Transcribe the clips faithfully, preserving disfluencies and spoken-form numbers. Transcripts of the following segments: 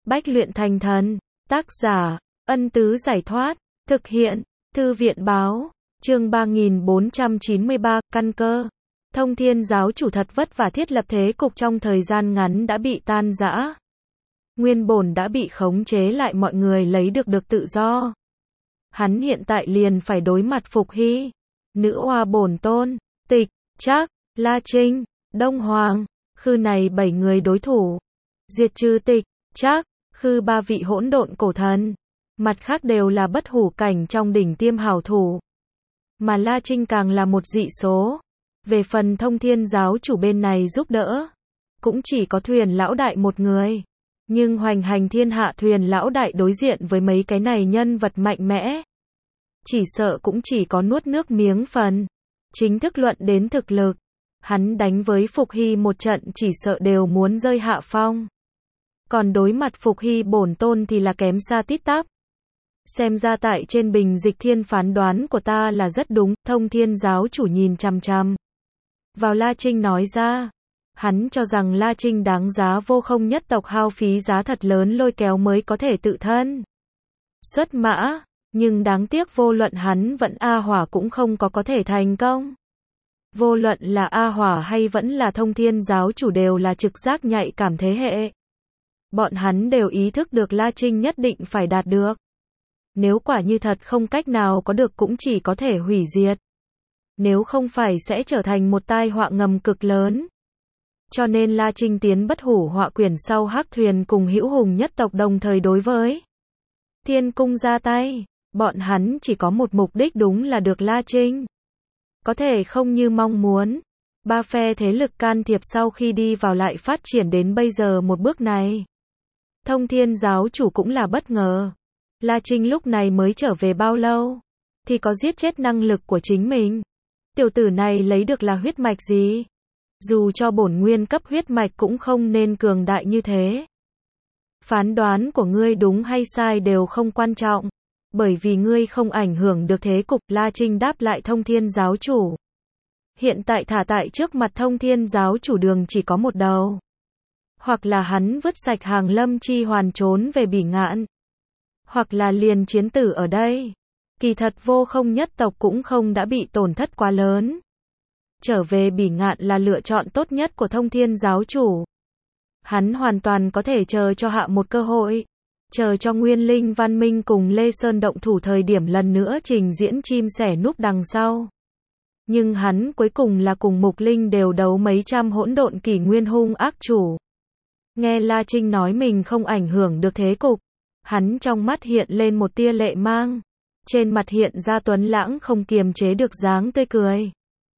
Bách luyện thành thần. Tác giả, Ân Tứ Giải Thoát. Thực hiện, Thư viện Báo. Chương ba nghìn bốn trăm chín mươi ba, căn cơ. Thông Thiên giáo chủ thật vất vả thiết lập thế cục trong thời gian ngắn đã bị tan rã. Nguyên bổn đã bị khống chế lại, mọi người lấy được được tự do. Hắn hiện tại liền phải đối mặt Phục Hy, Nữ Hoa Bổn Tôn, Tịch, Trác, La Trinh, Đông Hoàng, Khư này bảy người đối thủ. Diệt trừ Tịch, Trác, Khư ba vị hỗn độn cổ thần. Mặt khác đều là bất hủ cảnh trong đỉnh tiêm hảo thủ. Mà La Trinh càng là một dị số. Về phần Thông Thiên giáo chủ bên này giúp đỡ, cũng chỉ có Thuyền lão đại một người. Nhưng hoành hành thiên hạ Thuyền lão đại đối diện với mấy cái này nhân vật mạnh mẽ, chỉ sợ cũng chỉ có nuốt nước miếng phần. Chính thức luận đến thực lực, hắn đánh với Phục Hy một trận chỉ sợ đều muốn rơi hạ phong. Còn đối mặt Phục Hy Bổn Tôn thì là kém xa tít tắp. Xem ra tại trên bình dịch thiên phán đoán của ta là rất đúng. Thông Thiên giáo chủ nhìn chằm chằm vào La Trinh nói ra. Hắn cho rằng La Trinh đáng giá vô không nhất tộc hao phí giá thật lớn lôi kéo mới có thể tự thân xuất mã, nhưng đáng tiếc vô luận hắn vẫn A Hỏa cũng không có có thể thành công. Vô luận là A Hỏa hay vẫn là Thông Thiên giáo chủ đều là trực giác nhạy cảm thế hệ. Bọn hắn đều ý thức được La Trinh nhất định phải đạt được. Nếu quả như thật không cách nào có được cũng chỉ có thể hủy diệt. Nếu không phải sẽ trở thành một tai họa ngầm cực lớn. Cho nên La Trinh tiến bất hủ họa quyển sau Hắc Thuyền cùng Hữu Hùng nhất tộc đồng thời đối với Thiên Cung ra tay. Bọn hắn chỉ có một mục đích, đúng là được La Trinh. Có thể không như mong muốn. Ba phe thế lực can thiệp sau khi đi vào lại phát triển đến bây giờ một bước này. Thông Thiên giáo chủ cũng là bất ngờ. La Trinh lúc này mới trở về bao lâu, thì có giết chết năng lực của chính mình. Tiểu tử này lấy được là huyết mạch gì? Dù cho bổn nguyên cấp huyết mạch cũng không nên cường đại như thế. Phán đoán của ngươi đúng hay sai đều không quan trọng, bởi vì ngươi không ảnh hưởng được thế cục. La Trinh đáp lại Thông Thiên giáo chủ. Hiện tại thả tại trước mặt Thông Thiên giáo chủ đường chỉ có một đầu. Hoặc là hắn vứt sạch Hàng Lâm chi hoàn trốn về Bỉ Ngạn, hoặc là liền chiến tử ở đây. Kỳ thật vô không nhất tộc cũng không đã bị tổn thất quá lớn. Trở về Bỉ Ngạn là lựa chọn tốt nhất của Thông Thiên giáo chủ. Hắn hoàn toàn có thể chờ cho hạ một cơ hội. Chờ cho Nguyên Linh Văn Minh cùng Lê Sơn động thủ thời điểm lần nữa trình diễn chim sẻ núp đằng sau. Nhưng hắn cuối cùng là cùng Mục Linh đều đấu mấy trăm hỗn độn kỷ nguyên hung ác chủ. Nghe La Trinh nói mình không ảnh hưởng được thế cục, hắn trong mắt hiện lên một tia lệ mang. Trên mặt hiện ra tuấn lãng không kiềm chế được dáng tươi cười.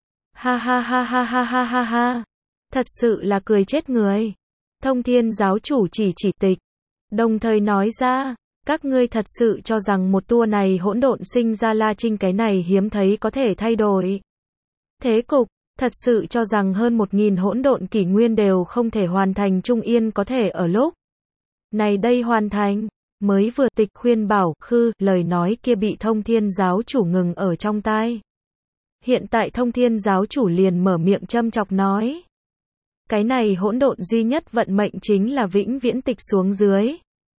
Ha ha ha ha ha ha ha ha. Thật sự là cười chết người. Thông Thiên giáo chủ chỉ chỉ Tịch, đồng thời nói ra, các ngươi thật sự cho rằng một tour này hỗn độn sinh ra La Trinh cái này hiếm thấy có thể thay đổi thế cục, thật sự cho rằng hơn một nghìn hỗn độn kỷ nguyên đều không thể hoàn thành Trung Yên có thể ở lúc này đây hoàn thành. Mới vừa Tịch khuyên bảo Khư, lời nói kia bị Thông Thiên giáo chủ ngừng ở trong tai. Hiện tại Thông Thiên giáo chủ liền mở miệng châm chọc nói. Cái này hỗn độn duy nhất vận mệnh chính là vĩnh viễn tịch xuống dưới.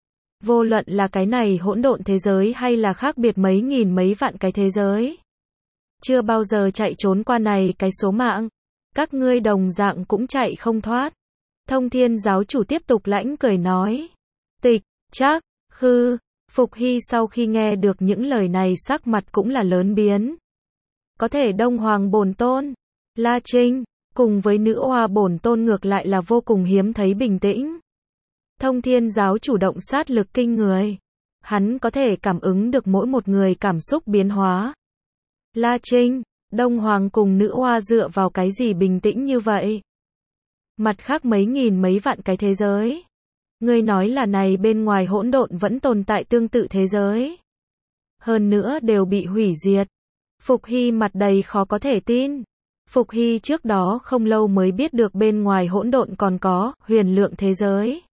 Vô luận là cái này hỗn độn thế giới hay là khác biệt mấy nghìn mấy vạn cái thế giới. Chưa bao giờ chạy trốn qua này cái số mạng. Các ngươi đồng dạng cũng chạy không thoát. Thông Thiên giáo chủ tiếp tục lãnh cười nói. Tịch, Trác, Khư, Phục Hy sau khi nghe được những lời này sắc mặt cũng là lớn biến. Có thể Đông Hoàng Bổn Tôn, La Trinh, cùng với Nữ Hoa Bổn Tôn ngược lại là vô cùng hiếm thấy bình tĩnh. Thông Thiên giáo chủ động sát lực kinh người. Hắn có thể cảm ứng được mỗi một người cảm xúc biến hóa. La Trinh, Đông Hoàng cùng Nữ Hoa dựa vào cái gì bình tĩnh như vậy? Mặt khác mấy nghìn mấy vạn cái thế giới. Ngươi nói là này bên ngoài hỗn độn vẫn tồn tại tương tự thế giới. Hơn nữa đều bị hủy diệt. Phục Hy mặt đầy khó có thể tin. Phục Hy trước đó không lâu mới biết được bên ngoài hỗn độn còn có huyền lượng thế giới.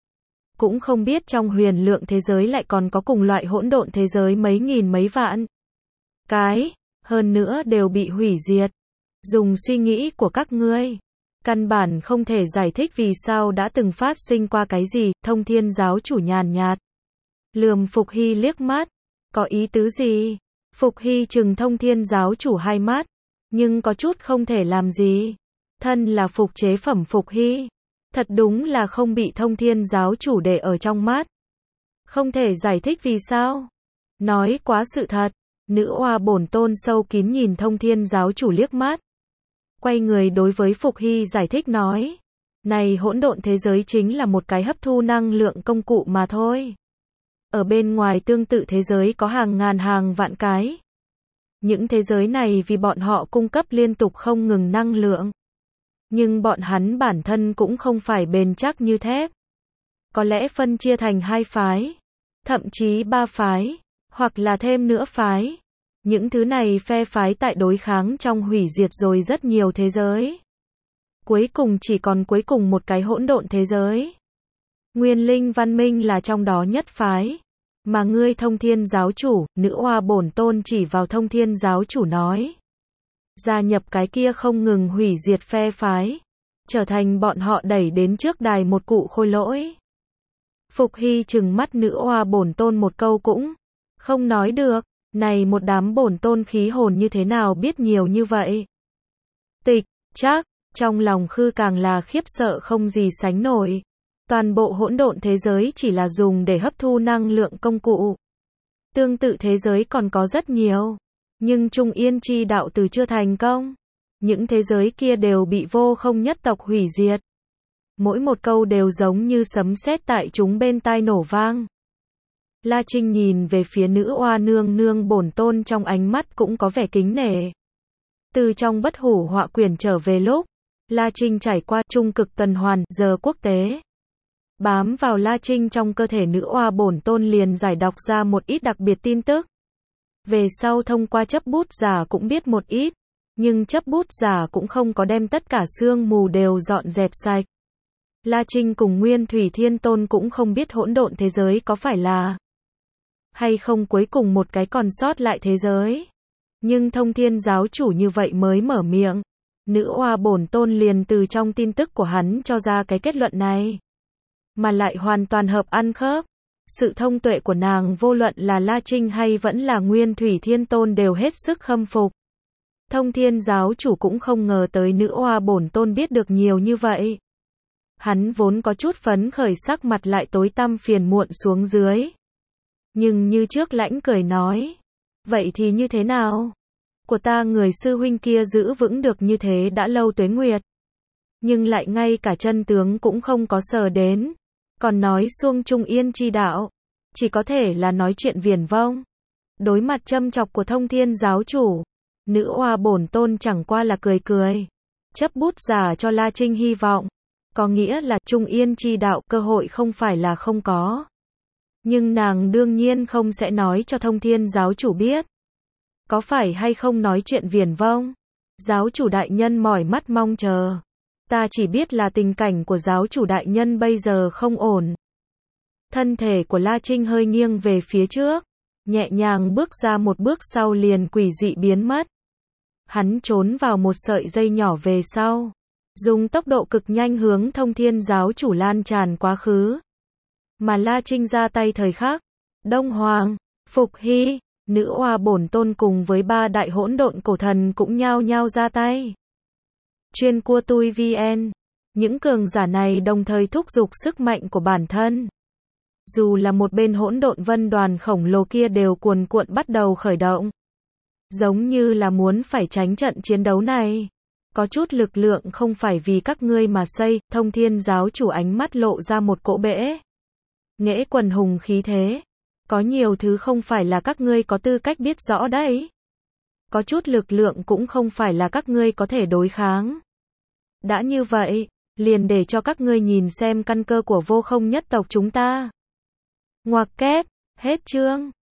Cũng không biết trong huyền lượng thế giới lại còn có cùng loại hỗn độn thế giới mấy nghìn mấy vạn cái, hơn nữa đều bị hủy diệt. Dùng suy nghĩ của các ngươi, Căn bản không thể giải thích vì sao đã từng phát sinh qua cái gì, Thông Thiên giáo chủ nhàn nhạt. Lườm Phục Hy liếc mắt. Có ý tứ gì? Phục Hy trừng Thông Thiên giáo chủ hai mắt, nhưng có chút không thể làm gì. Thân là phục chế phẩm Phục Hy, thật đúng là không bị Thông Thiên giáo chủ để ở trong mắt. Không thể giải thích vì sao? Nói quá sự thật. Nữ oa bổn tôn sâu kín nhìn Thông Thiên giáo chủ liếc mắt. Quay người đối với Phục Hy giải thích nói. Này hỗn độn thế giới chính là một cái hấp thu năng lượng công cụ mà thôi. Ở bên ngoài tương tự thế giới có hàng ngàn hàng vạn cái. Những thế giới này vì bọn họ cung cấp liên tục không ngừng năng lượng. Nhưng bọn hắn bản thân cũng không phải bền chắc như thép. Có lẽ phân chia thành hai phái, thậm chí ba phái, hoặc là thêm nữa phái. Những thứ này phe phái tại đối kháng trong hủy diệt rồi rất nhiều thế giới. Cuối cùng chỉ còn cuối cùng một cái hỗn độn thế giới. Nguyên linh văn minh là trong đó nhất phái. Mà ngươi Thông Thiên giáo chủ, nữ oa bổn tôn chỉ vào Thông Thiên giáo chủ nói. Gia nhập cái kia không ngừng hủy diệt phe phái. Trở thành bọn họ đẩy đến trước đài một cụ khôi lỗi. Phục Hy trừng mắt nữ oa bổn tôn một câu cũng không nói được. Này một đám bổn tôn khí hồn như thế nào biết nhiều như vậy? Tịch, chắc, trong lòng Khư càng là khiếp sợ không gì sánh nổi. Toàn bộ hỗn độn thế giới chỉ là dùng để hấp thu năng lượng công cụ. Tương tự thế giới còn có rất nhiều. Nhưng Trung Yên chi đạo từ chưa thành công. Những thế giới kia đều bị vô không nhất tộc hủy diệt. Mỗi một câu đều giống như sấm sét tại chúng bên tai nổ vang. La Trinh nhìn về phía nữ oa nương nương bổn tôn trong ánh mắt cũng có vẻ kính nể. Từ trong bất hủ họa quyển trở về lúc, La Trinh trải qua trung cực tuần hoàn, giờ quốc tế. Bám vào La Trinh trong cơ thể nữ oa bổn tôn liền giải đọc ra một ít đặc biệt tin tức. Về sau thông qua chấp bút giả cũng biết một ít, nhưng chấp bút giả cũng không có đem tất cả sương mù đều dọn dẹp sạch. La Trinh cùng Nguyên Thủy Thiên Tôn cũng không biết hỗn độn thế giới có phải là hay không cuối cùng một cái còn sót lại thế giới. Nhưng Thông Thiên giáo chủ như vậy mới mở miệng. Nữ oa bổn tôn liền từ trong tin tức của hắn cho ra cái kết luận này. Mà lại hoàn toàn hợp ăn khớp. Sự thông tuệ của nàng vô luận là La Trinh hay vẫn là Nguyên Thủy Thiên Tôn đều hết sức khâm phục. Thông Thiên giáo chủ cũng không ngờ tới nữ oa bổn tôn biết được nhiều như vậy. Hắn vốn có chút phấn khởi sắc mặt lại tối tăm phiền muộn xuống dưới. Nhưng như trước lãnh cười nói. Vậy thì như thế nào? Của ta người sư huynh kia giữ vững được như thế đã lâu tuế nguyệt. Nhưng lại ngay cả chân tướng cũng không có sờ đến. Còn nói xuông Trung Yên chi đạo. Chỉ có thể là nói chuyện viển vông. Đối mặt châm chọc của Thông Thiên giáo chủ. Nữ oa bổn tôn chẳng qua là cười cười. Chấp bút giả cho La Trinh hy vọng. Có nghĩa là Trung Yên chi đạo cơ hội không phải là không có. Nhưng nàng đương nhiên không sẽ nói cho Thông Thiên giáo chủ biết. Có phải hay không nói chuyện viển vông? Giáo chủ đại nhân mỏi mắt mong chờ. Ta chỉ biết là tình cảnh của giáo chủ đại nhân bây giờ không ổn. Thân thể của La Trinh hơi nghiêng về phía trước. Nhẹ nhàng bước ra một bước sau liền quỷ dị biến mất. Hắn trốn vào một sợi dây nhỏ về sau. Dùng tốc độ cực nhanh hướng Thông Thiên giáo chủ lan tràn quá khứ. Mà La Trinh ra tay thời khắc. Đông Hoàng, Phục Hy, nữ oa bổn tôn cùng với ba đại hỗn độn cổ thần cũng nhao nhao ra tay. Chuyên cua tui vn. Những cường giả này đồng thời thúc giục sức mạnh của bản thân. Dù là một bên hỗn độn vân đoàn khổng lồ kia đều cuồn cuộn bắt đầu khởi động. Giống như là muốn phải tránh trận chiến đấu này. Có chút lực lượng không phải vì các ngươi mà xây. Thông Thiên giáo chủ ánh mắt lộ ra một cỗ bẽ. Nghễ quần hùng khí thế. Có nhiều thứ không phải là các ngươi có tư cách biết rõ đấy. Có chút lực lượng cũng không phải là các ngươi có thể đối kháng. Đã như vậy, liền để cho các ngươi nhìn xem căn cơ của vô không nhất tộc chúng ta. Ngoặc kép, hết chương.